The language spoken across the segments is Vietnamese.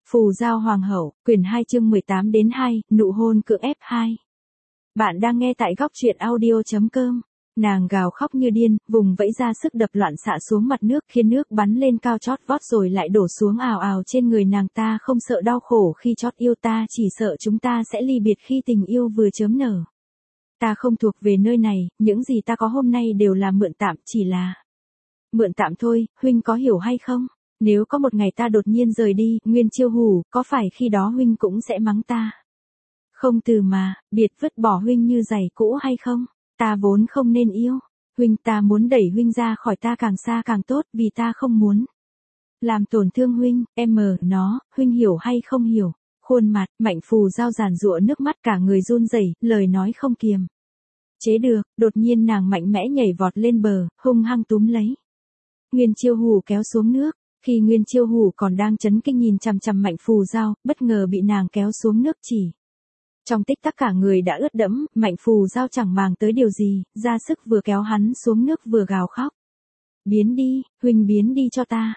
Phù Giao Hoàng hậu, quyển 2 chương 18 đến 2, nụ hôn cưỡng ép 2. Bạn đang nghe tại góc truyện audio.com. Nàng gào khóc như điên, vùng vẫy ra sức đập loạn xạ xuống mặt nước khiến nước bắn lên cao chót vót rồi lại đổ xuống ào ào trên người nàng. Ta không sợ đau khổ khi chót yêu, ta chỉ sợ chúng ta sẽ ly biệt khi tình yêu vừa chớm nở. Ta không thuộc về nơi này, những gì ta có hôm nay đều là mượn tạm, chỉ là mượn tạm thôi, huynh có hiểu hay không? Nếu có một ngày ta đột nhiên rời đi, Nguyên Chiêu Hủ, có phải khi đó huynh cũng sẽ mắng ta? Không từ mà, biệt vứt bỏ huynh như giày cũ hay không? Ta vốn không nên yêu. Huynh, ta muốn đẩy huynh ra khỏi ta càng xa càng tốt, vì ta không muốn làm tổn thương huynh. Huynh hiểu hay không hiểu? Khuôn mặt, Mạnh Phù Giao giàn giụa nước mắt, cả người run rẩy, lời nói không kiềm chế được. Đột nhiên nàng mạnh mẽ nhảy vọt lên bờ, hung hăng túm lấy Nguyên Chiêu Hủ kéo xuống nước. Khi Nguyên Chiêu Hủ còn đang chấn kinh nhìn chằm chằm Mạnh Phù Giao, bất ngờ bị nàng kéo xuống nước chỉ. Trong tích tắc cả người đã ướt đẫm, Mạnh Phù Giao chẳng màng tới điều gì, ra sức vừa kéo hắn xuống nước vừa gào khóc. Biến đi, huynh biến đi cho ta.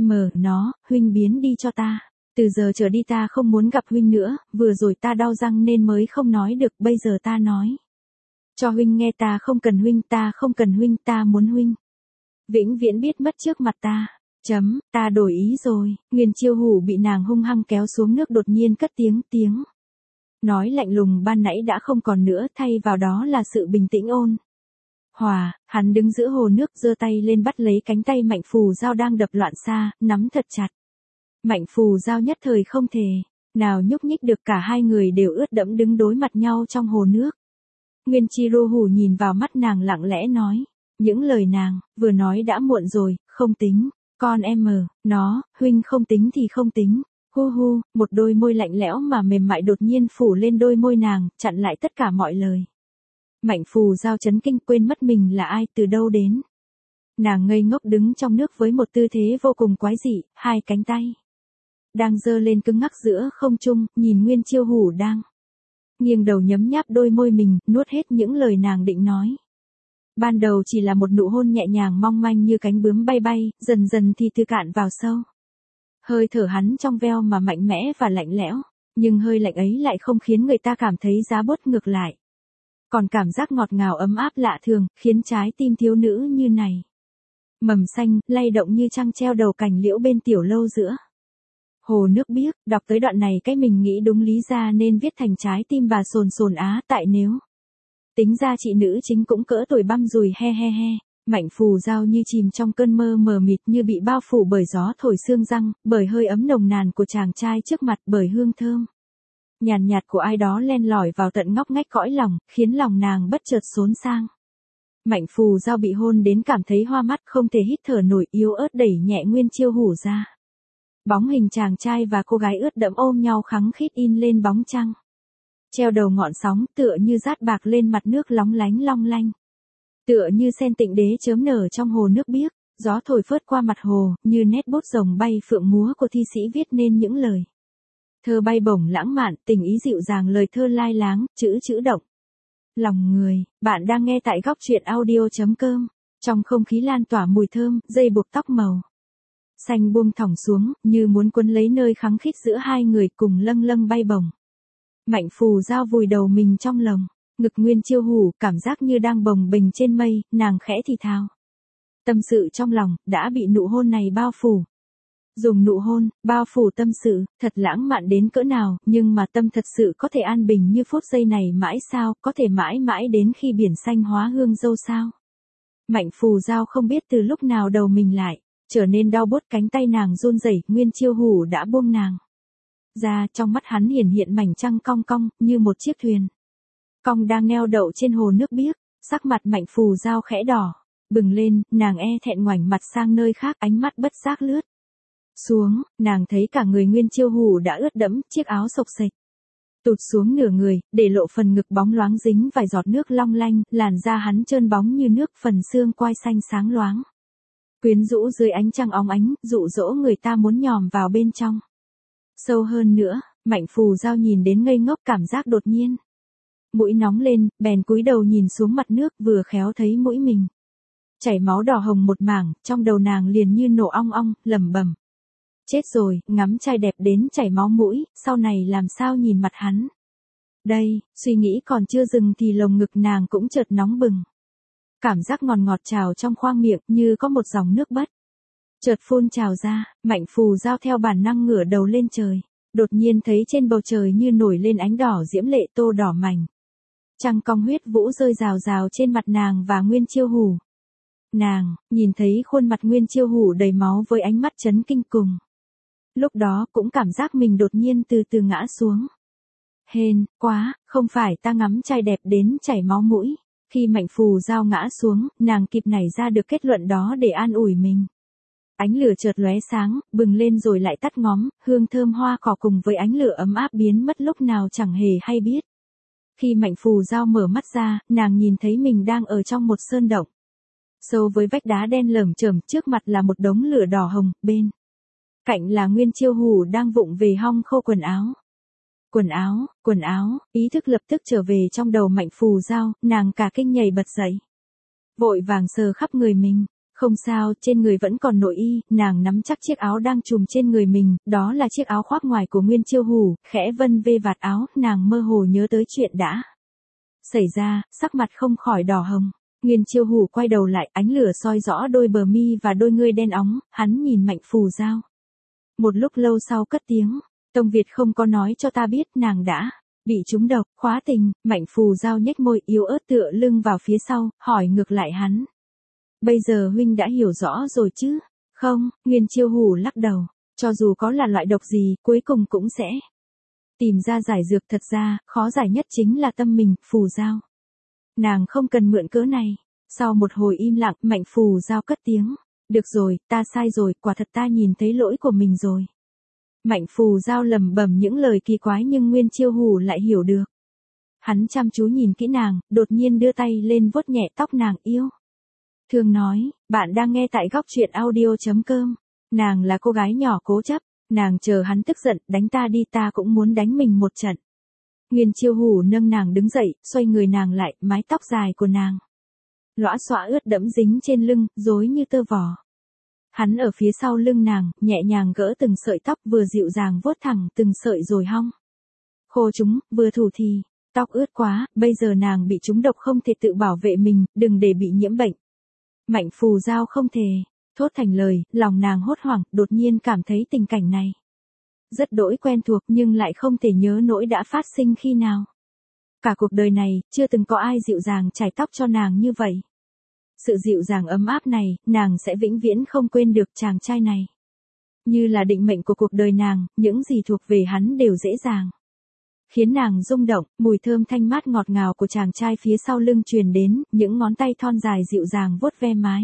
Huynh biến đi cho ta. Từ giờ trở đi ta không muốn gặp huynh nữa, vừa rồi ta đau răng nên mới không nói được, bây giờ ta nói cho huynh nghe, ta không cần huynh, ta không cần huynh, ta muốn huynh vĩnh viễn biết mất trước mặt ta. Ta đổi ý rồi. Nguyên Chiêu Hủ bị nàng hung hăng kéo xuống nước đột nhiên cất tiếng nói lạnh lùng ban nãy đã không còn nữa, thay vào đó là sự bình tĩnh ôn hòa. Hắn đứng giữa hồ nước, giơ tay lên bắt lấy cánh tay Mạnh Phù Giao đang đập loạn xạ, nắm thật chặt. Mạnh Phù Giao nhất thời không thể nào nhúc nhích được, cả hai người đều ướt đẫm đứng đối mặt nhau trong hồ nước. Nguyên Chiêu Hủ nhìn vào mắt nàng lặng lẽ nói, những lời nàng vừa nói đã muộn rồi, không tính. Con huynh không tính thì không tính. Một đôi môi lạnh lẽo mà mềm mại đột nhiên phủ lên đôi môi nàng, chặn lại tất cả mọi lời. Mạnh Phù Giao chấn kinh, quên mất mình là ai, từ đâu đến. Nàng ngây ngốc đứng trong nước với một tư thế vô cùng quái dị, hai cánh tay đang giơ lên cứng ngắc giữa không trung, nhìn Nguyên Chiêu Hủ đang nghiêng đầu nhấm nháp đôi môi mình, nuốt hết những lời nàng định nói. Ban đầu chỉ là một nụ hôn nhẹ nhàng mong manh như cánh bướm bay bay, dần dần thì từ cạn vào sâu. Hơi thở hắn trong veo mà mạnh mẽ và lạnh lẽo, nhưng hơi lạnh ấy lại không khiến người ta cảm thấy giá bút, ngược lại còn cảm giác ngọt ngào ấm áp lạ thường, khiến trái tim thiếu nữ như này mầm xanh, lay động như trăng treo đầu cành liễu bên tiểu lâu giữa hồ nước biếc. Đọc tới đoạn này cái mình nghĩ đúng lý ra nên viết thành trái tim bà sồn á, tại nếu tính ra chị nữ chính cũng cỡ tuổi băm dùi, he. Mạnh Phù Giao như chìm trong cơn mơ mờ mịt, như bị bao phủ bởi gió thổi xương răng, bởi hơi ấm nồng nàn của chàng trai trước mặt, bởi hương thơm nhàn nhạt của ai đó len lỏi vào tận ngóc ngách cõi lòng, khiến lòng nàng bất chợt xốn sang. Mạnh Phù Giao bị hôn đến cảm thấy hoa mắt, không thể hít thở nổi, yếu ớt đẩy nhẹ Nguyên Chiêu Hủ ra. Bóng hình chàng trai và cô gái ướt đẫm ôm nhau khăng khít in lên bóng trăng treo đầu ngọn sóng, tựa như dát bạc lên mặt nước lóng lánh long lanh. Tựa như sen tịnh đế chớm nở trong hồ nước biếc, gió thổi phớt qua mặt hồ, như nét bút rồng bay phượng múa của thi sĩ viết nên những lời thơ bay bổng lãng mạn, tình ý dịu dàng, lời thơ lai láng, chữ động lòng người. Bạn đang nghe tại góc truyện audio.com. Trong không khí lan tỏa mùi thơm, dây buộc tóc màu xanh buông thõng xuống, như muốn quấn lấy nơi khăng khít giữa hai người, cùng lâng bay bổng. Mạnh Phù Giao vùi đầu mình trong lồng ngực Nguyên Chiêu Hủ, cảm giác như đang bồng bềnh trên mây, nàng khẽ thì thào tâm sự trong lòng, đã bị nụ hôn này bao phủ. Dùng nụ hôn bao phủ tâm sự, thật lãng mạn đến cỡ nào, nhưng mà tâm thật sự có thể an bình như phút giây này mãi sao, có thể mãi mãi đến khi biển xanh hóa hương dâu sao? Mạnh Phù Giao không biết từ lúc nào đầu mình lại trở nên đau buốt, cánh tay nàng run rẩy. Nguyên Chiêu Hủ đã buông nàng ra, trong mắt hắn hiện mảnh trăng cong cong, như một chiếc thuyền cong đang neo đậu trên hồ nước biếc. Sắc mặt Mạnh Phù Giao khẽ đỏ bừng lên, nàng thẹn ngoảnh mặt sang nơi khác, ánh mắt bất giác lướt xuống, nàng thấy cả người Nguyên Chiêu Hủ đã ướt đẫm, chiếc áo xộc xệch tụt xuống nửa người, để lộ phần ngực bóng loáng dính vài giọt nước long lanh, làn da hắn trơn bóng như nước, phần xương quai xanh sáng loáng quyến rũ dưới ánh trăng óng ánh, dụ dỗ người ta muốn nhòm vào bên trong. Sâu hơn nữa, Mạnh Phù Giao nhìn đến ngây ngốc, cảm giác đột nhiên mũi nóng lên, bèn cúi đầu nhìn xuống mặt nước, vừa khéo thấy mũi mình chảy máu đỏ hồng một mảng, trong đầu nàng liền như nổ ong ong, lẩm bẩm Chết rồi, ngắm trai đẹp đến chảy máu mũi, sau này làm sao nhìn mặt hắn. Đây, suy nghĩ còn chưa dừng thì lồng ngực nàng cũng chợt nóng bừng. Cảm giác ngọt ngọt trào trong khoang miệng như có một dòng nước bất chợt phun trào ra, Mạnh Phù Giao theo bản năng ngửa đầu lên trời. Đột nhiên thấy trên bầu trời như nổi lên ánh đỏ diễm lệ tô đỏ mảnh. Trăng cong huyết vũ rơi rào rào trên mặt nàng và Nguyên Chiêu Hủ. Nàng, nhìn thấy khuôn mặt Nguyên Chiêu Hủ đầy máu với ánh mắt chấn kinh cùng. Lúc đó cũng cảm giác mình đột nhiên từ từ ngã xuống. Hên, quá, không phải ta ngắm trai đẹp đến chảy máu mũi. Khi Mạnh Phù Giao ngã xuống, nàng kịp nảy ra được kết luận đó để an ủi mình. Ánh lửa chợt lóe sáng, bừng lên rồi lại tắt ngóm, hương thơm hoa cỏ cùng với ánh lửa ấm áp biến mất lúc nào chẳng hề hay biết. Khi Mạnh Phù Giao mở mắt ra, nàng nhìn thấy mình đang ở trong một sơn động. Sâu với vách đá đen lởm chởm, trước mặt là một đống lửa đỏ hồng, bên cạnh là Nguyên Chiêu Hủ đang vụng về hong khô quần áo. Quần áo, ý thức lập tức trở về trong đầu Mạnh Phù Giao, nàng cả kinh nhảy bật dậy. Vội vàng sờ khắp người mình. Không sao, trên người vẫn còn nội y, nàng nắm chắc chiếc áo đang trùm trên người mình, đó là chiếc áo khoác ngoài của Nguyên Chiêu Hủ, khẽ vân vê vạt áo, nàng mơ hồ nhớ tới chuyện đã xảy ra, sắc mặt không khỏi đỏ hồng. Nguyên Chiêu Hủ quay đầu lại, ánh lửa soi rõ đôi bờ mi và đôi ngươi đen óng, hắn nhìn Mạnh Phù Giao. Một lúc lâu sau cất tiếng, Tông Việt không có nói cho ta biết nàng đã bị trúng độc, khóa tình. Mạnh Phù Giao nhếch môi yếu ớt tựa lưng vào phía sau, hỏi ngược lại hắn. Bây giờ huynh đã hiểu rõ rồi chứ? Không, Nguyên Chiêu Hủ lắc đầu. Cho dù có là loại độc gì, cuối cùng cũng sẽ tìm ra giải dược. Thật ra, khó giải nhất chính là tâm mình, Phù Giao. Nàng không cần mượn cớ này. Sau một hồi im lặng, Mạnh Phù Giao cất tiếng. Được rồi, ta sai rồi, quả thật ta nhìn thấy lỗi của mình rồi. Mạnh Phù Giao lẩm bẩm những lời kỳ quái nhưng Nguyên Chiêu Hủ lại hiểu được. Hắn chăm chú nhìn kỹ nàng, đột nhiên đưa tay lên vuốt nhẹ tóc nàng yêu. Thương nói, bạn đang nghe tại góc truyện audio.com. Nàng là cô gái nhỏ cố chấp, nàng chờ hắn tức giận, đánh ta đi ta cũng muốn đánh mình một trận. Nguyên Chiêu Hủ nâng nàng đứng dậy, xoay người nàng lại, mái tóc dài của nàng lõa xõa ướt đẫm dính trên lưng, rối như tơ vò. Hắn ở phía sau lưng nàng, nhẹ nhàng gỡ từng sợi tóc vừa dịu dàng vuốt thẳng từng sợi rồi hong khô chúng, vừa thủ thì, tóc ướt quá, bây giờ nàng bị trúng độc không thể tự bảo vệ mình, đừng để bị nhiễm bệnh. Mạnh Phù Giao không thể thốt thành lời, lòng nàng hốt hoảng, đột nhiên cảm thấy tình cảnh này rất đỗi quen thuộc nhưng lại không thể nhớ nỗi đã phát sinh khi nào. Cả cuộc đời này, chưa từng có ai dịu dàng chải tóc cho nàng như vậy. Sự dịu dàng ấm áp này, nàng sẽ vĩnh viễn không quên được chàng trai này. Như là định mệnh của cuộc đời nàng, những gì thuộc về hắn đều dễ dàng khiến nàng rung động. Mùi thơm thanh mát ngọt ngào của chàng trai phía sau lưng truyền đến, những ngón tay thon dài dịu dàng vuốt ve mái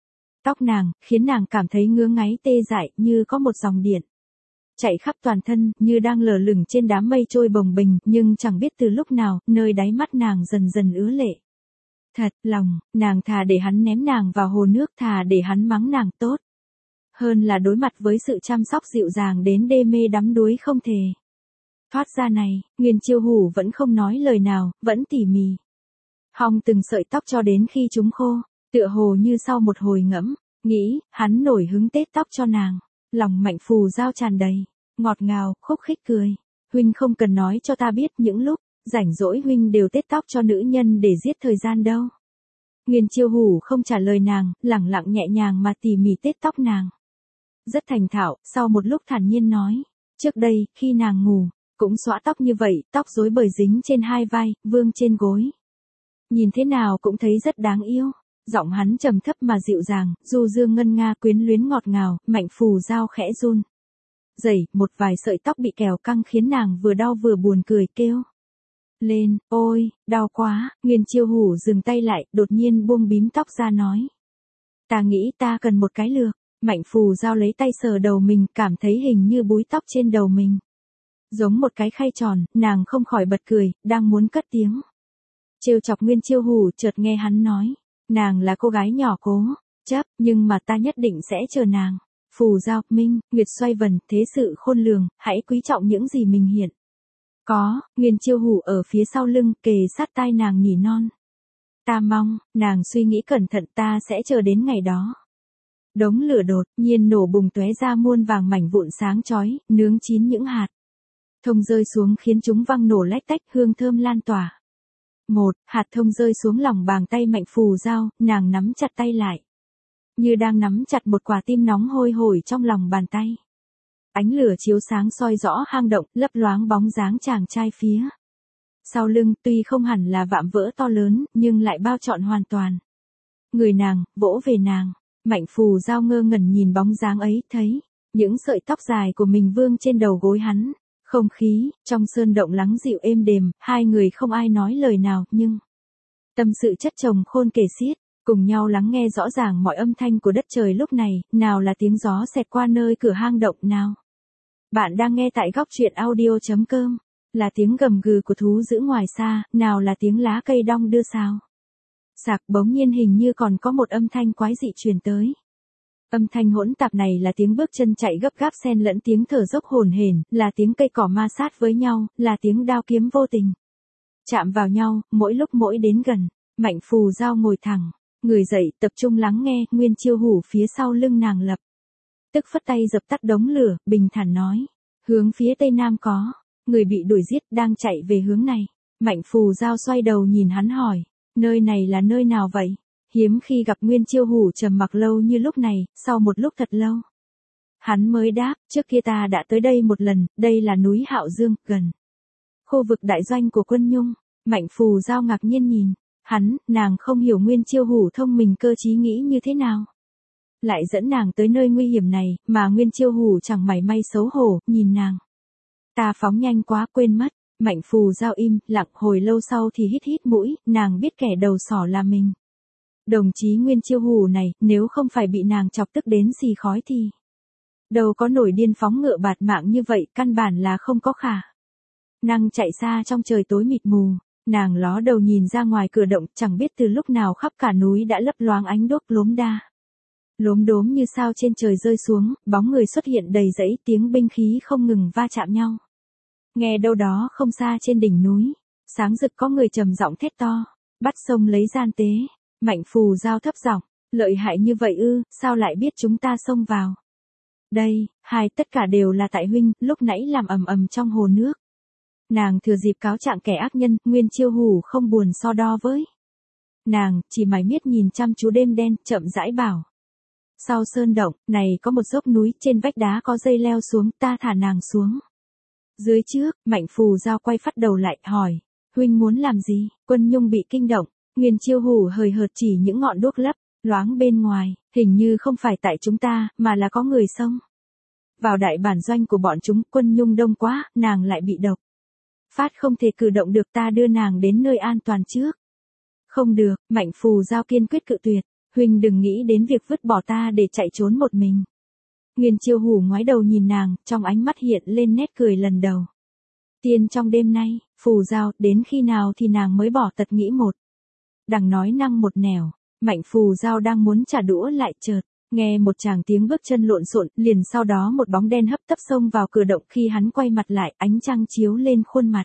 tóc nàng, khiến nàng cảm thấy ngứa ngáy tê dại, như có một dòng điện chạy khắp toàn thân, như đang lờ lửng trên đám mây trôi bồng bềnh, nhưng chẳng biết từ lúc nào, nơi đáy mắt nàng dần dần ứa lệ. Thật lòng, nàng thà để hắn ném nàng vào hồ nước, thà để hắn mắng nàng tốt hơn là đối mặt với sự chăm sóc dịu dàng đến đê mê đắm đuối không thể thoát ra này. Nguyên Chiêu Hủ vẫn không nói lời nào, vẫn tỉ mỉ hong từng sợi tóc cho đến khi chúng khô, tựa hồ như sau một hồi ngẫm nghĩ, hắn nổi hứng tết tóc cho nàng. Lòng Mạnh Phù Giao tràn đầy ngọt ngào, khúc khích cười. Huynh không cần nói cho ta biết những lúc rảnh rỗi huynh đều tết tóc cho nữ nhân để giết thời gian đâu. Nguyên Chiêu Hủ không trả lời nàng, lẳng lặng nhẹ nhàng mà tỉ mỉ tết tóc nàng. Rất thành thạo, sau một lúc thản nhiên nói. Trước đây, khi nàng ngủ, cũng xõa tóc như vậy, tóc rối bời dính trên hai vai, vương trên gối. Nhìn thế nào cũng thấy rất đáng yêu. Giọng hắn trầm thấp mà dịu dàng, du dương ngân nga quyến luyến ngọt ngào. Mạnh Phù Giao khẽ run rẩy, một vài sợi tóc bị kèo căng khiến nàng vừa đau vừa buồn cười kêu lên, ôi, đau quá. Nguyên Chiêu Hủ dừng tay lại, đột nhiên buông bím tóc ra nói. Ta nghĩ ta cần một cái lược. Mạnh Phù Giao lấy tay sờ đầu mình, cảm thấy hình như búi tóc trên đầu mình giống một cái khay tròn, nàng không khỏi bật cười, đang muốn cất tiếng trêu chọc Nguyên Chiêu Hủ, chợt nghe hắn nói. Nàng là cô gái nhỏ cố chấp, nhưng mà ta nhất định sẽ chờ nàng. Phù Giao, Minh, Nguyệt xoay vần, thế sự khôn lường, hãy quý trọng những gì mình hiện có. Nguyên Chiêu Hủ ở phía sau lưng, kề sát tai nàng nỉ non. Ta mong, nàng suy nghĩ cẩn thận, ta sẽ chờ đến ngày đó. Đống lửa đột nhiên nổ bùng tóe ra muôn vàng mảnh vụn sáng chói, nướng chín những hạt thông rơi xuống khiến chúng văng nổ lách tách, hương thơm lan tỏa. Một hạt thông rơi xuống lòng bàn tay Mạnh Phù Dao, nàng nắm chặt tay lại, như đang nắm chặt một quả tim nóng hôi hổi trong lòng bàn tay. Ánh lửa chiếu sáng soi rõ hang động, lấp loáng bóng dáng chàng trai phía sau lưng, tuy không hẳn là vạm vỡ to lớn, nhưng lại bao trọn hoàn toàn. Người nàng, vỗ về nàng. Mạnh Phù Dao ngơ ngẩn nhìn bóng dáng ấy, thấy những sợi tóc dài của mình vương trên đầu gối hắn. Không khí trong sơn động lắng dịu êm đềm, hai người không ai nói lời nào, nhưng tâm sự chất chồng khôn kể xiết, cùng nhau lắng nghe rõ ràng mọi âm thanh của đất trời lúc này, nào là tiếng gió xẹt qua nơi cửa hang động nào. Bạn đang nghe tại góc truyện audio.com, là tiếng gầm gừ của thú dữ ngoài xa, nào là tiếng lá cây đong đưa sao. Sạc bỗng nhiên hình như còn có một âm thanh quái dị truyền tới. Âm thanh hỗn tạp này là tiếng bước chân chạy gấp gáp xen lẫn tiếng thở dốc hổn hển, là tiếng cây cỏ ma sát với nhau, là tiếng đao kiếm vô tình chạm vào nhau, mỗi lúc mỗi đến gần. Mạnh Phù Dao ngồi thẳng, người dậy, tập trung lắng nghe. Nguyên Chiêu Hủ phía sau lưng nàng lập tức phất tay dập tắt đống lửa, bình thản nói, hướng phía tây nam có người bị đuổi giết, đang chạy về hướng này. Mạnh Phù Dao xoay đầu nhìn hắn hỏi, nơi này là nơi nào vậy? Hiếm khi gặp Nguyên Chiêu Hủ trầm mặc lâu như lúc này, sau một lúc thật lâu, hắn mới đáp, trước kia ta đã tới đây một lần, đây là núi Hạo Dương, gần khu vực đại doanh của quân Nhung. Mạnh Phù Dao ngạc nhiên nhìn hắn, nàng không hiểu Nguyên Chiêu Hủ thông minh cơ trí nghĩ như thế nào lại dẫn nàng tới nơi nguy hiểm này, mà Nguyên Chiêu Hủ chẳng mảy may xấu hổ, nhìn nàng. Ta phóng nhanh quá quên mất. Mạnh Phù Dao im lặng hồi lâu sau thì hít hít mũi, nàng biết kẻ đầu sỏ là mình. Đồng chí Nguyên Chiêu Hủ này, nếu không phải bị nàng chọc tức đến xì khói thì đâu có nổi điên phóng ngựa bạt mạng như vậy, căn bản là không có khả năng chạy xa trong trời tối mịt mù. Nàng ló đầu nhìn ra ngoài cửa động, chẳng biết từ lúc nào khắp cả núi đã lấp loáng ánh đuốc lốm đốm như sao trên trời rơi xuống, bóng người xuất hiện đầy rẫy, tiếng binh khí không ngừng va chạm nhau. Nghe đâu đó không xa trên đỉnh núi, sáng rực có người trầm giọng thét to, bắt sông lấy gian tế. Mạnh Phù Dao thấp giọng, lợi hại như vậy ư, sao lại biết chúng ta xông vào đây? Tất cả đều là tại huynh, lúc nãy làm ầm ầm trong hồ nước. Nàng thừa dịp cáo trạng kẻ ác nhân. Nguyên Chiêu Hủ không buồn so đo với nàng, chỉ mải miết nhìn chăm chú đêm đen, chậm rãi bảo, sau sơn động này có một dốc núi, trên vách đá có dây leo xuống, ta thả nàng xuống dưới trước. Mạnh Phù Dao quay phát đầu lại, hỏi, huynh muốn làm gì? Quân Nhung bị kinh động. Nguyên Chiêu Hủ hời hợt chỉ những ngọn đuốc lấp loáng bên ngoài, hình như không phải tại chúng ta, mà là có người xông vào đại bản doanh của bọn chúng. Quân Nhung đông quá, nàng lại bị độc phát không thể cử động được, ta đưa nàng đến nơi an toàn trước. Không được. Mạnh Phù Dao kiên quyết cự tuyệt, huynh đừng nghĩ đến việc vứt bỏ ta để chạy trốn một mình. Nguyên Chiêu Hủ ngoái đầu nhìn nàng, trong ánh mắt hiện lên nét cười lần đầu tiên trong đêm nay. Phù Dao, đến khi nào thì nàng mới bỏ tật nghĩ một đằng nói năng một nẻo. Mạnh Phù Dao đang muốn trả đũa lại chợt nghe một tràng tiếng bước chân lộn xộn, liền sau đó một bóng đen hấp tấp xông vào cửa động. Khi hắn quay mặt lại, ánh trăng chiếu lên khuôn mặt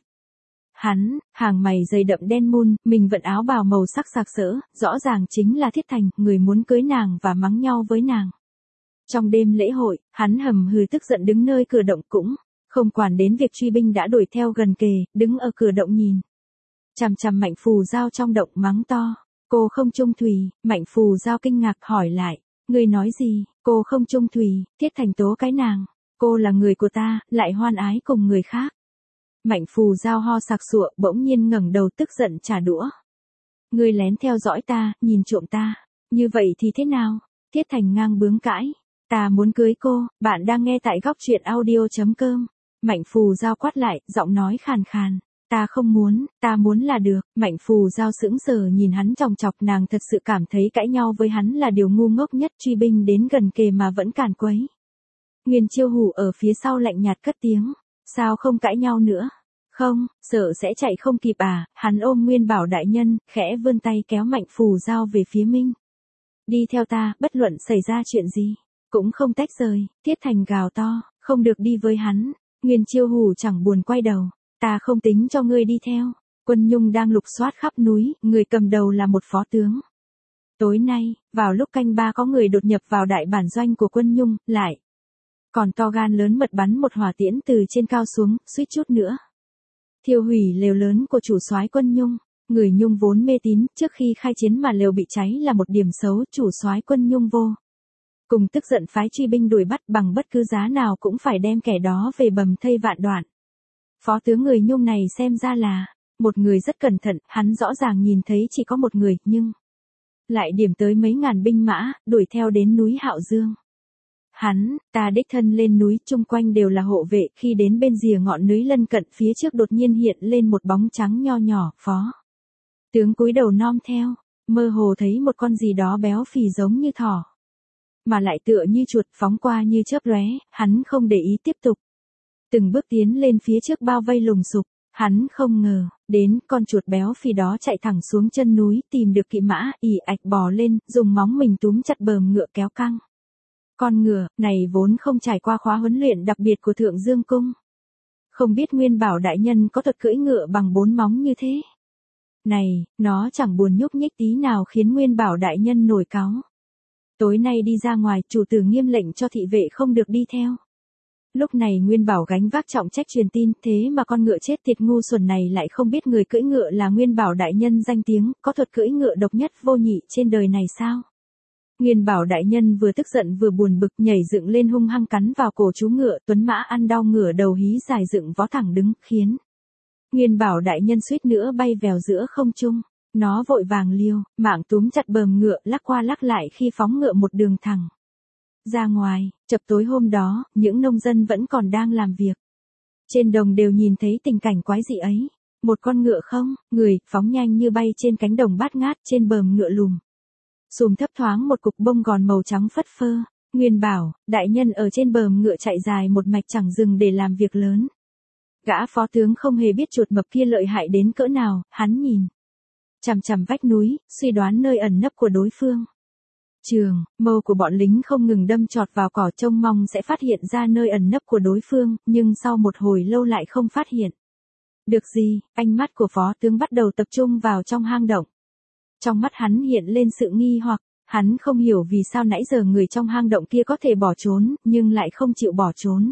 hắn, hàng mày dày đậm đen mun, mình vận áo bào màu sắc sặc sỡ, rõ ràng chính là Thiết Thành, người muốn cưới nàng và mắng nhau với nàng. Trong đêm lễ hội, hắn hầm hừ tức giận đứng nơi cửa động, cũng không quản đến việc truy binh đã đuổi theo gần kề, đứng ở cửa động nhìn chằm chằm Mạnh Phù Dao trong động, mắng to, cô không trung thủy. Mạnh Phù Dao kinh ngạc hỏi lại, ngươi nói gì? Cô không trung thủy? Thiết Thành tố cái nàng, cô là người của ta, lại hoan ái cùng người khác. Mạnh Phù Dao ho sặc sụa, bỗng nhiên ngẩng đầu tức giận trả đũa, ngươi lén theo dõi ta, nhìn trộm ta, như vậy thì thế nào? Thiết Thành ngang bướng cãi, ta muốn cưới cô. Bạn đang nghe tại góc truyện audio.com. Mạnh Phù Dao quát lại, giọng nói khàn khàn, ta không muốn, ta muốn là được. Mạnh Phù Dao sững sờ nhìn hắn chòng chọc, nàng thật sự cảm thấy cãi nhau với hắn là điều ngu ngốc nhất. Truy binh đến gần kề mà vẫn cản quấy. Nguyên Chiêu Hủ ở phía sau lạnh nhạt cất tiếng, sao không cãi nhau nữa? Không, sợ sẽ chạy không kịp à? Hắn ôm Nguyên Bảo đại nhân, khẽ vươn tay kéo Mạnh Phù Dao về phía mình. Đi theo ta, bất luận xảy ra chuyện gì cũng không tách rời. Thiết Thành gào to, không được đi với hắn. Nguyên Chiêu Hủ chẳng buồn quay đầu, ta không tính cho ngươi đi theo. Quân Nhung đang lục soát khắp núi, người cầm đầu là một phó tướng Tối nay, vào lúc canh 3 có người đột nhập vào đại bản doanh của quân Nhung, lại còn to gan lớn mật bắn một hỏa tiễn từ trên cao xuống, suýt chút nữa thiêu hủy lều lớn của chủ soái quân Nhung. Người Nhung vốn mê tín, trước khi khai chiến mà lều bị cháy là một điểm xấu, chủ soái quân Nhung vô cùng tức giận phái truy binh đuổi bắt, bằng bất cứ giá nào cũng phải đem kẻ đó về bầm thây vạn đoạn. Phó tướng người Nhung này xem ra là một người rất cẩn thận, hắn rõ ràng nhìn thấy chỉ có một người, nhưng lại điểm tới mấy ngàn binh mã, đuổi theo đến núi Hạo Dương. Ta đích thân lên núi, chung quanh đều là hộ vệ, khi đến bên rìa ngọn núi lân cận phía trước đột nhiên hiện lên một bóng trắng nho nhỏ, phó tướng cúi đầu nom theo, mơ hồ thấy một con gì đó béo phì giống như thỏ, mà lại tựa như chuột, phóng qua như chớp lóe, hắn không để ý tiếp tục từng bước tiến lên phía trước bao vây lùng sục. Hắn không ngờ, đến con chuột béo phì đó chạy thẳng xuống chân núi, tìm được kỵ mã, ì ạch bò lên, dùng móng mình túm chặt bờm ngựa kéo căng. Con ngựa này vốn không trải qua khóa huấn luyện đặc biệt của Thượng Dương Cung. Không biết Nguyên Bảo đại nhân có thuật cưỡi ngựa bằng 4 móng như thế. Này, nó chẳng buồn nhúc nhích tí nào khiến Nguyên Bảo đại nhân nổi cáu. Tối nay đi ra ngoài, chủ tử nghiêm lệnh cho thị vệ không được đi theo. Lúc này Nguyên Bảo gánh vác trọng trách truyền tin, thế mà con ngựa chết tiệt ngu xuẩn này lại không biết người cưỡi ngựa là Nguyên Bảo đại nhân danh tiếng, có thuật cưỡi ngựa độc nhất vô nhị trên đời này sao? Nguyên Bảo đại nhân vừa tức giận vừa buồn bực, nhảy dựng lên hung hăng cắn vào cổ chú ngựa, tuấn mã ăn đau ngửa đầu hí dài dựng vó thẳng đứng, khiến Nguyên Bảo đại nhân suýt nữa bay vèo giữa không trung. Nó vội vàng liều mạng túm chặt bờm ngựa, lắc qua lắc lại khi phóng ngựa một đường thẳng ra ngoài. Chập tối hôm đó, những nông dân vẫn còn đang làm việc trên đồng đều nhìn thấy tình cảnh quái dị ấy. Một con ngựa không người phóng nhanh như bay trên cánh đồng bát ngát, trên bờm ngựa xùm thấp thoáng một cục bông gòn màu trắng phất phơ. Nguyên Bảo đại nhân ở trên bờm ngựa chạy dài một mạch chẳng dừng để làm việc lớn. Gã phó tướng không hề biết chuột mập kia lợi hại đến cỡ nào, hắn nhìn chằm chằm vách núi, suy đoán nơi ẩn nấp của đối phương. Trường mâu của bọn lính không ngừng đâm chọt vào cỏ, trông mong sẽ phát hiện ra nơi ẩn nấp của đối phương, nhưng sau một hồi lâu lại không phát hiện được gì. Ánh mắt của phó tướng bắt đầu tập trung vào trong hang động. Trong mắt hắn hiện lên sự nghi hoặc, hắn không hiểu vì sao nãy giờ người trong hang động kia có thể bỏ trốn, nhưng lại không chịu bỏ trốn.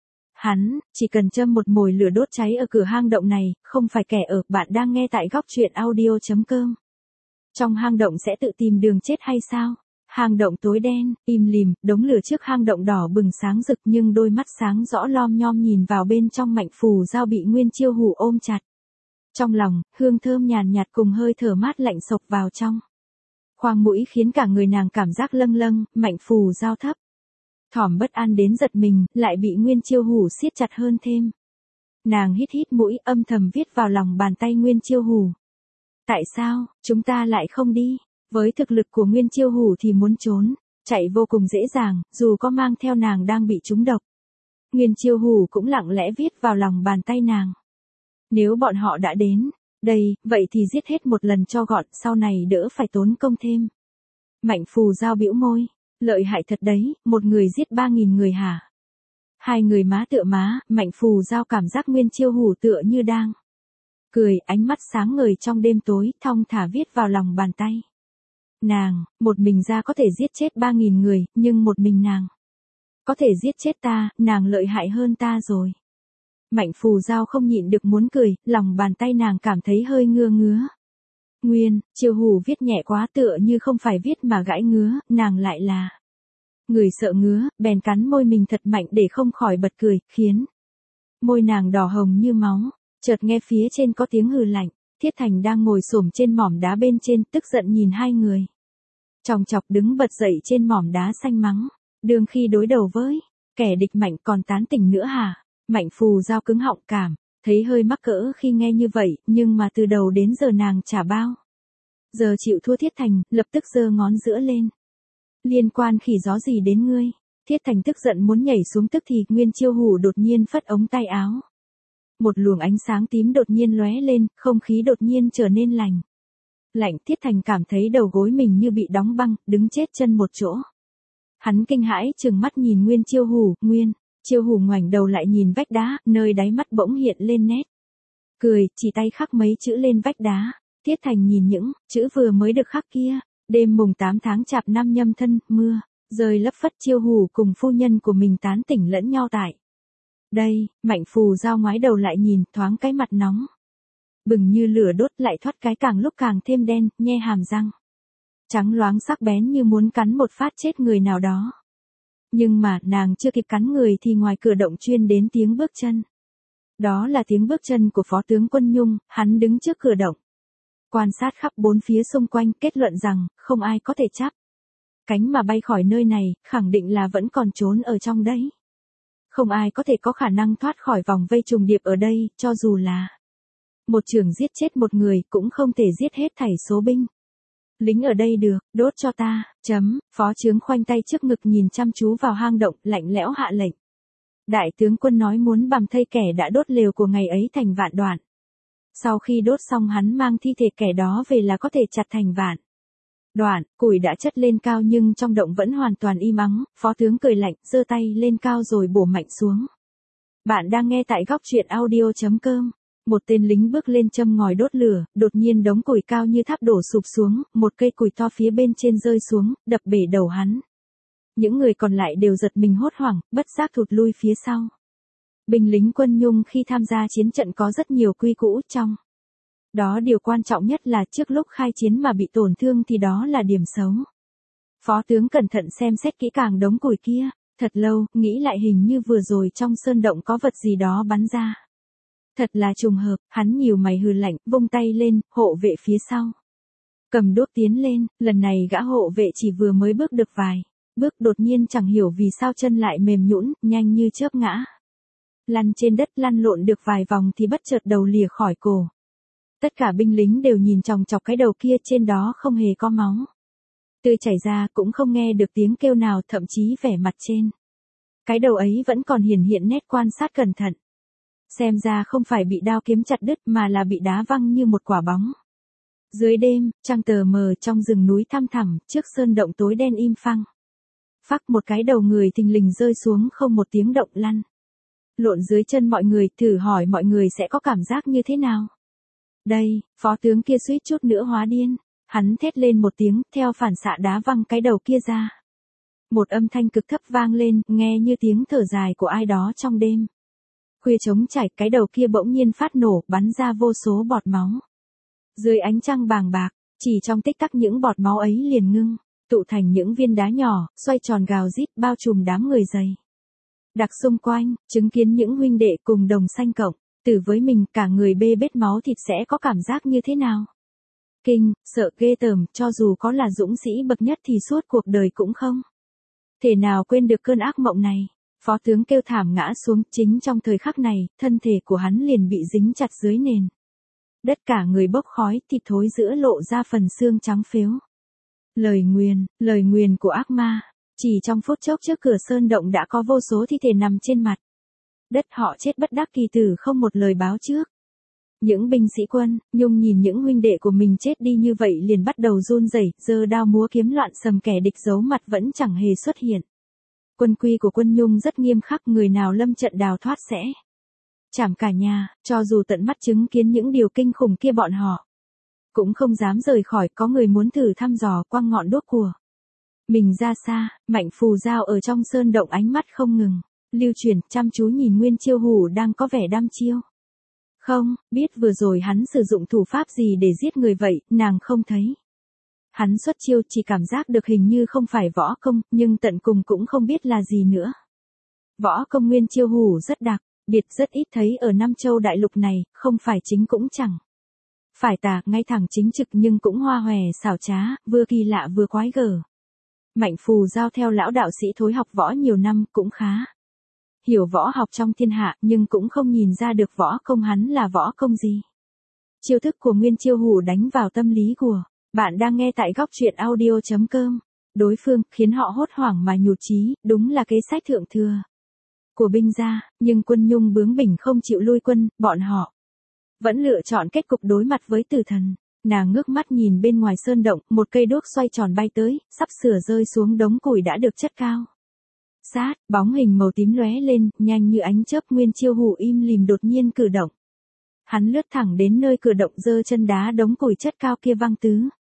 Hắn chỉ cần châm một mồi lửa đốt cháy ở cửa hang động này, không phải kẻ ở. Bạn đang nghe tại góc truyện audio.com. Trong hang động sẽ tự tìm đường chết hay sao? Hang động tối đen, im lìm, đống lửa trước hang động đỏ bừng sáng rực, nhưng đôi mắt sáng rõ lom nhom nhìn vào bên trong. Mạnh Phù Giao bị Nguyên Chiêu Hủ ôm chặt. Trong lòng, hương thơm nhàn nhạt cùng hơi thở mát lạnh sộc vào trong khoang mũi khiến cả người nàng cảm giác lâng lâng. Mạnh Phù Giao thấp thỏm bất an đến giật mình, lại bị Nguyên Chiêu Hủ siết chặt hơn thêm. Nàng hít hít mũi, âm thầm viết vào lòng bàn tay Nguyên Chiêu Hủ. Tại sao, chúng ta lại không đi? Với thực lực của Nguyên Chiêu Hủ thì muốn trốn, chạy vô cùng dễ dàng, dù có mang theo nàng đang bị trúng độc. Nguyên Chiêu Hủ cũng lặng lẽ viết vào lòng bàn tay nàng. Nếu bọn họ đã đến đây, vậy thì giết hết một lần cho gọn, sau này đỡ phải tốn công thêm. Mạnh Phù Giao bĩu môi. Lợi hại thật đấy, một người giết 3.000 người hả? Hai người má tựa má, Mạnh Phù Giao cảm giác Nguyên Chiêu Hủ tựa như đang cười, ánh mắt sáng ngời trong đêm tối, thong thả viết vào lòng bàn tay. Nàng, một mình ra có thể giết chết 3.000 người, nhưng một mình nàng có thể giết chết ta, nàng lợi hại hơn ta rồi. Mạnh Phù Giao không nhịn được muốn cười, lòng bàn tay nàng cảm thấy hơi ngứa ngứa. Nguyên Chiêu Hủ viết nhẹ quá, tựa như không phải viết mà gãi ngứa, nàng lại là người sợ ngứa, bèn cắn môi mình thật mạnh để không khỏi bật cười, khiến môi nàng đỏ hồng như máu. Chợt nghe phía trên có tiếng hừ lạnh, Thiết Thành đang ngồi xổm trên mỏm đá bên trên, tức giận nhìn hai người chòng chọc đứng bật dậy trên mỏm đá xanh mắng. Đương khi đối đầu với kẻ địch mạnh còn tán tỉnh nữa hả? Mạnh Phù Giao cứng họng cảm, thấy hơi mắc cỡ khi nghe như vậy, nhưng mà từ đầu đến giờ nàng chả bao giờ chịu thua Thiết Thành, lập tức giơ ngón giữa lên. Liên quan khỉ gió gì đến ngươi? Thiết Thành tức giận muốn nhảy xuống, tức thì Nguyên Chiêu Hủ đột nhiên phất ống tay áo. Một luồng ánh sáng tím đột nhiên lóe lên, không khí đột nhiên trở nên lạnh. Thiết Thành cảm thấy đầu gối mình như bị đóng băng, đứng chết chân một chỗ. Hắn kinh hãi trừng mắt nhìn Nguyên Chiêu Hủ. Nguyên Chiêu Hủ ngoảnh đầu lại nhìn vách đá, nơi đáy mắt bỗng hiện lên nét cười, chỉ tay khắc mấy chữ lên vách đá. Thiết Thành nhìn những chữ vừa mới được khắc kia, Đêm mùng 8 tháng Chạp năm Nhâm Thân, mưa rơi lấp phất, Chiêu Hủ cùng phu nhân của mình tán tỉnh lẫn nhau tại đây. Mạnh Phù Giao ngoái đầu lại nhìn, thoáng cái mặt nóng bừng như lửa đốt, lại thoát cái càng lúc càng thêm đen, nhe hàm răng trắng loáng sắc bén như muốn cắn một phát chết người nào đó. Nhưng mà, nàng chưa kịp cắn người thì ngoài cửa động chuyên đến tiếng bước chân. Đó là tiếng bước chân của Phó tướng Quân Nhung, hắn đứng trước cửa động. Quan sát khắp bốn phía xung quanh, kết luận rằng, không ai có thể chắp cánh mà bay khỏi nơi này, khẳng định là vẫn còn trốn ở trong đấy. Không ai có thể có khả năng thoát khỏi vòng vây trùng điệp ở đây, cho dù là một chưởng giết chết một người, cũng không thể giết hết thảy số binh lính ở đây được. Đốt cho ta. Phó Chướng khoanh tay trước ngực nhìn chăm chú vào hang động, lạnh lẽo hạ lệnh. Đại tướng quân nói muốn bằm thây kẻ đã đốt lều của ngày ấy thành vạn đoạn. Sau khi đốt xong hắn mang thi thể kẻ đó về là có thể chặt thành vạn đoạn. Củi đã chất lên cao nhưng trong động vẫn hoàn toàn im ắng. Phó tướng cười lạnh, giơ tay lên cao rồi bổ mạnh xuống. Bạn đang nghe tại góc truyện audio.com. Một tên lính bước lên châm ngòi đốt lửa, đột nhiên đống củi cao như tháp đổ sụp xuống, một cây củi to phía bên trên rơi xuống, đập bể đầu hắn. Những người còn lại đều giật mình hốt hoảng, bất giác thụt lui phía sau. Binh lính Quân Nhung khi tham gia chiến trận có rất nhiều quy củ, trong đó điều quan trọng nhất là trước lúc khai chiến mà bị tổn thương thì đó là điểm xấu. Phó tướng cẩn thận xem xét kỹ càng đống củi kia, thật lâu, nghĩ lại hình như vừa rồi trong sơn động có vật gì đó bắn ra. Thật là trùng hợp, hắn nhíu mày hừ lạnh, vung tay lên, hộ vệ phía sau cầm đuốc tiến lên, lần này gã hộ vệ chỉ vừa mới bước được vài bước đột nhiên chẳng hiểu vì sao chân lại mềm nhũn, nhanh như chớp ngã lăn trên đất, lăn lộn được vài vòng thì bất chợt đầu lìa khỏi cổ. Tất cả binh lính đều nhìn chòng chọc cái đầu kia, trên đó không hề có máu tươi chảy ra, cũng không nghe được tiếng kêu nào, thậm chí vẻ mặt trên cái đầu ấy vẫn còn hiển hiện nét quan sát cẩn thận. Xem ra không phải bị đao kiếm chặt đứt mà là bị đá văng như một quả bóng. Dưới đêm, trăng tờ mờ trong rừng núi thăm thẳm, trước sơn động tối đen im phăng phắc, một cái đầu người thình lình rơi xuống không một tiếng động, lăn lộn dưới chân mọi người. Thử hỏi mọi người sẽ có cảm giác như thế nào? Đây, phó tướng kia suýt chút nữa hóa điên. Hắn thét lên một tiếng, theo phản xạ đá văng cái đầu kia ra. Một âm thanh cực thấp vang lên, nghe như tiếng thở dài của ai đó trong đêm khuya trống trải. Cái đầu kia bỗng nhiên phát nổ, bắn ra vô số bọt máu. Dưới ánh trăng bàng bạc, chỉ trong tích tắc những bọt máu ấy liền ngưng tụ thành những viên đá nhỏ, xoay tròn gào rít, bao trùm đám người dày đặc xung quanh. Chứng kiến những huynh đệ cùng đồng sanh cộng tử với mình, cả người bê bết máu thịt sẽ có cảm giác như thế nào? Kinh, sợ, ghê tởm. Cho dù có là dũng sĩ bậc nhất thì suốt cuộc đời cũng không thể nào quên được cơn ác mộng này. Phó tướng kêu thảm ngã xuống, chính trong thời khắc này, thân thể của hắn liền bị dính chặt dưới nền đất, cả người bốc khói, thịt thối giữa lộ ra phần xương trắng phếu. Lời nguyền của ác ma. Chỉ trong phút chốc trước cửa sơn động đã có vô số thi thể nằm trên mặt đất, họ chết bất đắc kỳ tử, không một lời báo trước. Những binh sĩ Quân Nhung nhìn những huynh đệ của mình chết đi như vậy liền bắt đầu run rẩy, giơ đao múa kiếm loạn xầm, kẻ địch giấu mặt vẫn chẳng hề xuất hiện. Quân quy của Quân Nhung rất nghiêm khắc, người nào lâm trận đào thoát sẽ chảm cả nhà. Cho dù tận mắt chứng kiến những điều kinh khủng kia bọn họ cũng không dám rời khỏi. Có người muốn thử thăm dò, quăng ngọn đuốc của mình ra xa. Mạnh Phù Giao ở trong sơn động, ánh mắt không ngừng lưu chuyển, chăm chú nhìn Nguyên Chiêu Hủ đang có vẻ đăm chiêu. Không biết vừa rồi hắn sử dụng thủ pháp gì để giết người vậy, nàng không thấy hắn xuất chiêu, chỉ cảm giác được hình như không phải võ công, nhưng tận cùng cũng không biết là gì nữa. Võ công Nguyên Chiêu Hủ rất đặc biệt, rất ít thấy ở Nam Châu đại lục này, không phải chính cũng chẳng phải tà, ngay thẳng chính trực nhưng cũng hoa hòe xảo trá, vừa kỳ lạ vừa quái gở. Mạnh Phù Giao theo lão đạo sĩ Thối học võ nhiều năm, cũng khá hiểu võ học trong thiên hạ, nhưng cũng không nhìn ra được võ công hắn là võ công gì. Chiêu thức của Nguyên Chiêu Hủ đánh vào tâm lý của bạn đang nghe tại góc truyện audio.com. Đối phương khiến họ hốt hoảng mà nhụt chí, đúng là kế sách thượng thừa của binh gia, nhưng Quân Nhung bướng bỉnh không chịu lui quân, bọn họ vẫn lựa chọn kết cục đối mặt với tử thần. Nàng ngước mắt nhìn bên ngoài sơn động, một cây đuốc xoay tròn bay tới, sắp sửa rơi xuống đống củi đã được chất cao sát. Bóng hình màu tím lóe lên, nhanh như ánh chớp. Nguyên Chiêu Hủ im lìm đột nhiên cử động. Hắn lướt thẳng đến nơi cửa động, giơ chân đá đống củi chất cao kia văng tứ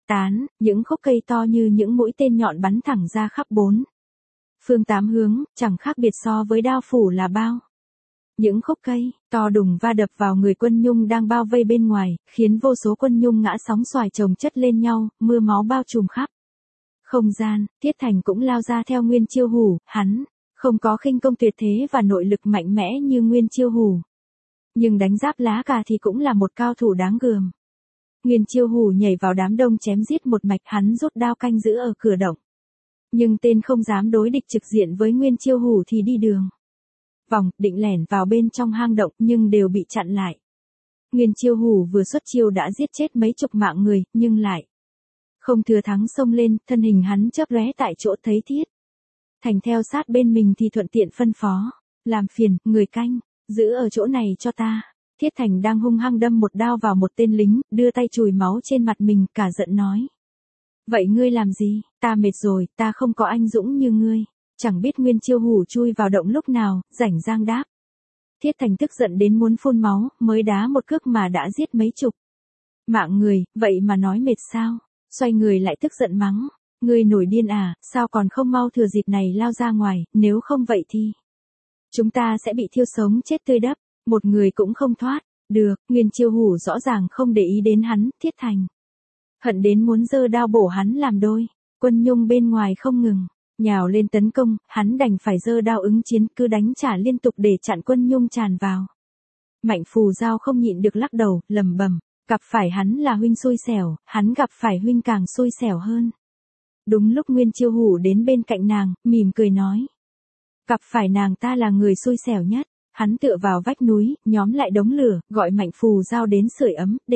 tán, những khúc cây to như những mũi tên nhọn bắn thẳng ra khắp bốn phương tám hướng, chẳng khác biệt so với đao phủ là bao. Những khúc cây to đùng va đập vào người Quân Nhung đang bao vây bên ngoài, khiến vô số Quân Nhung ngã sóng xoài chồng chất lên nhau, mưa máu bao trùm khắp không gian. Thiết Thành cũng lao ra theo Nguyên Chiêu Hủ, hắn không có khinh công tuyệt thế và nội lực mạnh mẽ như Nguyên Chiêu Hủ, nhưng đánh giáp lá cà thì cũng là một cao thủ đáng gờm. Nguyên Chiêu Hủ nhảy vào đám đông chém giết một mạch, hắn rút đao canh giữ ở cửa động. Nhưng tên không dám đối địch trực diện với Nguyên Chiêu Hủ thì đi đường vòng, định lẻn vào bên trong hang động nhưng đều bị chặn lại. Nguyên Chiêu Hủ vừa xuất chiêu đã giết chết mấy chục mạng người, nhưng lại không thừa thắng xông lên, thân hình hắn chớp lóe tại chỗ. Thấy Thiết Thành theo sát bên mình thì thuận tiện phân phó, làm phiền, người canh, giữ ở chỗ này cho ta. Thiết Thành đang hung hăng đâm một đao vào một tên lính, đưa tay chùi máu trên mặt mình, cả giận nói. Vậy ngươi làm gì, ta mệt rồi, ta không có anh dũng như ngươi. Chẳng biết Nguyên Chiêu Hủ chui vào động lúc nào, rảnh rang đáp. Thiết Thành tức giận đến muốn phun máu, mới đá một cước mà đã giết mấy chục mạng người, vậy mà nói mệt sao? Xoay người lại tức giận mắng. Ngươi nổi điên à, sao còn không mau thừa dịp này lao ra ngoài, nếu không vậy thì chúng ta sẽ bị thiêu sống chết tươi đắp, một người cũng không thoát. Được, Nguyên Chiêu Hủ rõ ràng không để ý đến hắn. Thiết Thành hận đến muốn giơ đao bổ hắn làm đôi. Quân Nhung bên ngoài không ngừng nhào lên tấn công, hắn đành phải giơ đao ứng chiến, cứ đánh trả liên tục để chặn Quân Nhung tràn vào. Mạnh Phù Giao không nhịn được lắc đầu, lẩm bẩm, gặp phải hắn là huynh xui xẻo, hắn gặp phải huynh càng xui xẻo hơn. Đúng lúc Nguyên Chiêu Hủ đến bên cạnh nàng, mỉm cười nói. Gặp phải nàng ta là người xui xẻo nhất. Hắn tựa vào vách núi, nhóm lại đống lửa, gọi Mạnh Phù Giao đến sưởi ấm, để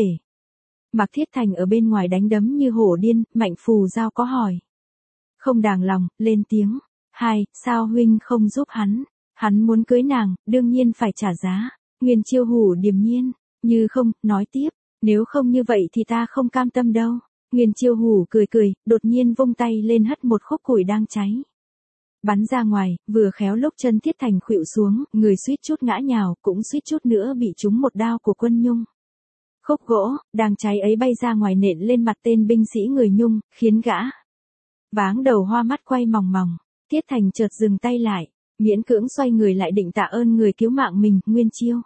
mặc Thiết Thành ở bên ngoài đánh đấm như hổ điên. Mạnh Phù Giao có hỏi. Không đàng lòng, lên tiếng. Hai, sao huynh không giúp hắn? Hắn muốn cưới nàng, đương nhiên phải trả giá. Nguyên Chiêu Hủ điềm nhiên, như không, nói tiếp. Nếu không như vậy thì ta không cam tâm đâu. Nguyên Chiêu Hủ cười cười, đột nhiên vung tay lên hất một khúc củi đang cháy bắn ra ngoài, vừa khéo lúc chân Thiết Thành khuỵu xuống, người suýt chút ngã nhào, cũng suýt chút nữa bị trúng một đao của Quân Nhung. Khúc gỗ đang cháy ấy bay ra ngoài nện lên mặt tên binh sĩ người Nhung, khiến gã váng đầu hoa mắt quay mòng mòng. Thiết Thành chợt dừng tay lại, miễn cưỡng xoay người lại định tạ ơn người cứu mạng mình. Nguyên Chiêu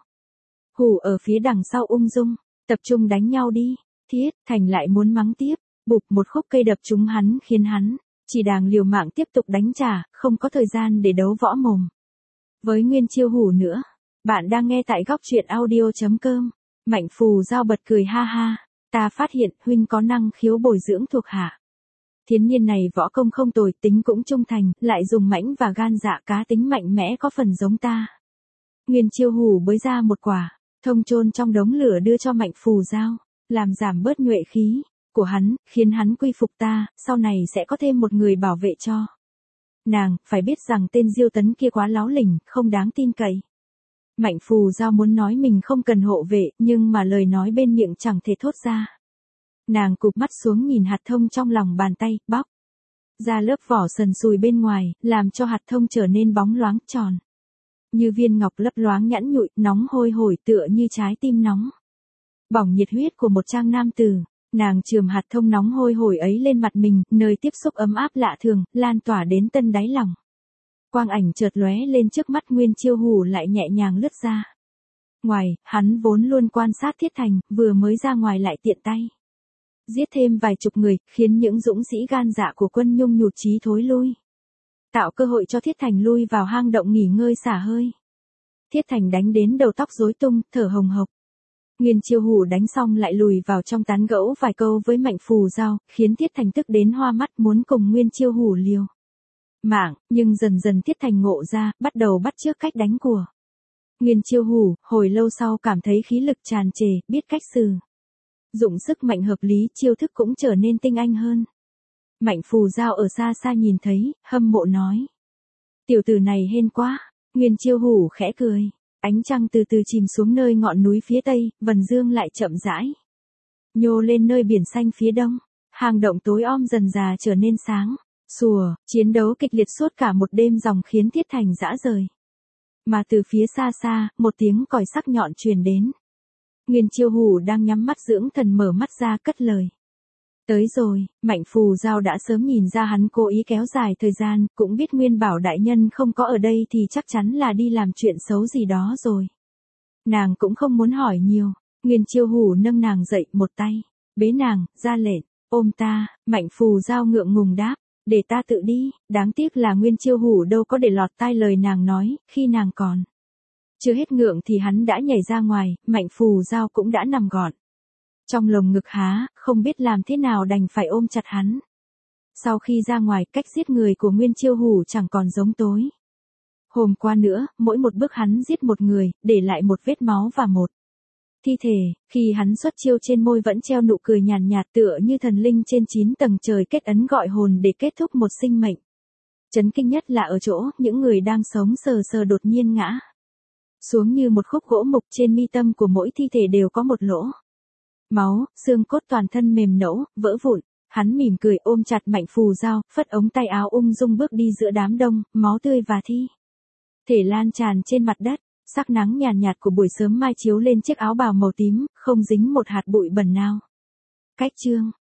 Hủ ở phía đằng sau ung dung, tập trung đánh nhau đi. Thiết Thành lại muốn mắng tiếp, bụp một khúc cây đập trúng hắn, khiến hắn chỉ đàng liều mạng tiếp tục đánh trả, không có thời gian để đấu võ mồm với Nguyên Chiêu Hủ nữa. Bạn đang nghe tại góc truyện audio.com. Mạnh Phù Giao bật cười ha ha. Ta phát hiện huynh có năng khiếu bồi dưỡng thuộc hạ. Thiến niên này võ công không tồi, tính cũng trung thành, lại dùng mãnh và gan dạ, cá tính mạnh mẽ, có phần giống ta. Nguyên Chiêu Hủ bới ra một quả thông chôn trong đống lửa đưa cho Mạnh Phù Giao, làm giảm bớt nhuệ khí của hắn, khiến hắn quy phục ta, sau này sẽ có thêm một người bảo vệ cho nàng. Phải biết rằng tên Diêu Tấn kia quá láo lỉnh, không đáng tin cậy. Mạnh Phù Giao muốn nói mình không cần hộ vệ, nhưng mà lời nói bên miệng chẳng thể thốt ra. Nàng cụp mắt xuống nhìn hạt thông trong lòng bàn tay, bóc ra lớp vỏ sần sùi bên ngoài, làm cho hạt thông trở nên bóng loáng tròn như viên ngọc, lấp loáng nhẵn nhụi, nóng hôi hổi tựa như trái tim nóng bỏng nhiệt huyết của một trang nam tử. Nàng chườm hạt thông nóng hôi hổi ấy lên mặt mình, nơi tiếp xúc ấm áp lạ thường, lan tỏa đến tân đáy lòng. Quang ảnh chợt lóe lên trước mắt, Nguyên Chiêu Hủ lại nhẹ nhàng lướt ra ngoài. Hắn vốn luôn quan sát Thiết Thành, vừa mới ra ngoài lại tiện tay giết thêm vài chục người, khiến những dũng sĩ gan dạ của Quân Nhung nhụt chí thối lui, tạo cơ hội cho Thiết Thành lui vào hang động nghỉ ngơi xả hơi. Thiết Thành đánh đến đầu tóc rối tung, thở hồng hộc. Nguyên Chiêu Hủ đánh xong lại lùi vào trong tán gẫu vài câu với Mạnh Phù Giao, khiến Thiết Thành tức đến hoa mắt, muốn cùng Nguyên Chiêu Hủ liều mạng, nhưng dần dần Thiết Thành ngộ ra, bắt đầu bắt chước cách đánh của Nguyên Chiêu Hủ. Hồi lâu sau cảm thấy khí lực tràn trề, biết cách sử dụng sức mạnh hợp lý, chiêu thức cũng trở nên tinh anh hơn. Mạnh Phù Giao ở xa xa nhìn thấy, hâm mộ nói. Tiểu tử này hên quá. Nguyên Chiêu Hủ khẽ cười. Ánh trăng từ từ chìm xuống nơi ngọn núi phía tây, vầng dương lại chậm rãi nhô lên nơi biển xanh phía đông. Hang động tối om dần dà trở nên sáng sủa. Chiến đấu kịch liệt suốt cả một đêm ròng khiến Thiết Thành rã rời. Mà từ phía xa xa, một tiếng còi sắc nhọn truyền đến. Nguyên Chiêu Hủ đang nhắm mắt dưỡng thần mở mắt ra, cất lời. Tới rồi, Mạnh Phù Giao đã sớm nhìn ra hắn cố ý kéo dài thời gian, cũng biết Nguyên Bảo đại nhân không có ở đây thì chắc chắn là đi làm chuyện xấu gì đó rồi. Nàng cũng không muốn hỏi nhiều, Nguyên Chiêu Hủ nâng nàng dậy một tay, bế nàng, ra lệnh, ôm ta, Mạnh Phù Giao ngượng ngùng đáp, để ta tự đi, đáng tiếc là Nguyên Chiêu Hủ đâu có để lọt tai lời nàng nói, khi nàng còn chưa hết ngượng thì hắn đã nhảy ra ngoài, Mạnh Phù Giao cũng đã nằm gọn trong lồng ngực há, không biết làm thế nào đành phải ôm chặt hắn. Sau khi ra ngoài, cách giết người của Nguyên Chiêu Hủ chẳng còn giống tối hôm qua nữa, mỗi một bước hắn giết một người, để lại một vết máu và một thi thể, khi hắn xuất chiêu trên môi vẫn treo nụ cười nhàn nhạt tựa như thần linh trên 9 tầng trời kết ấn gọi hồn để kết thúc một sinh mệnh. Chấn kinh nhất là ở chỗ, những người đang sống sờ sờ đột nhiên ngã xuống như một khúc gỗ mục, trên mi tâm của mỗi thi thể đều có một lỗ máu, xương cốt toàn thân mềm nẫu, vỡ vụn. Hắn mỉm cười ôm chặt Mạnh Phù Giao, phất ống tay áo ung dung bước đi giữa đám đông, máu tươi và thi thể lan tràn trên mặt đất. Sắc nắng nhàn nhạt của buổi sớm mai chiếu lên chiếc áo bào màu tím, không dính một hạt bụi bẩn nào. Cách chương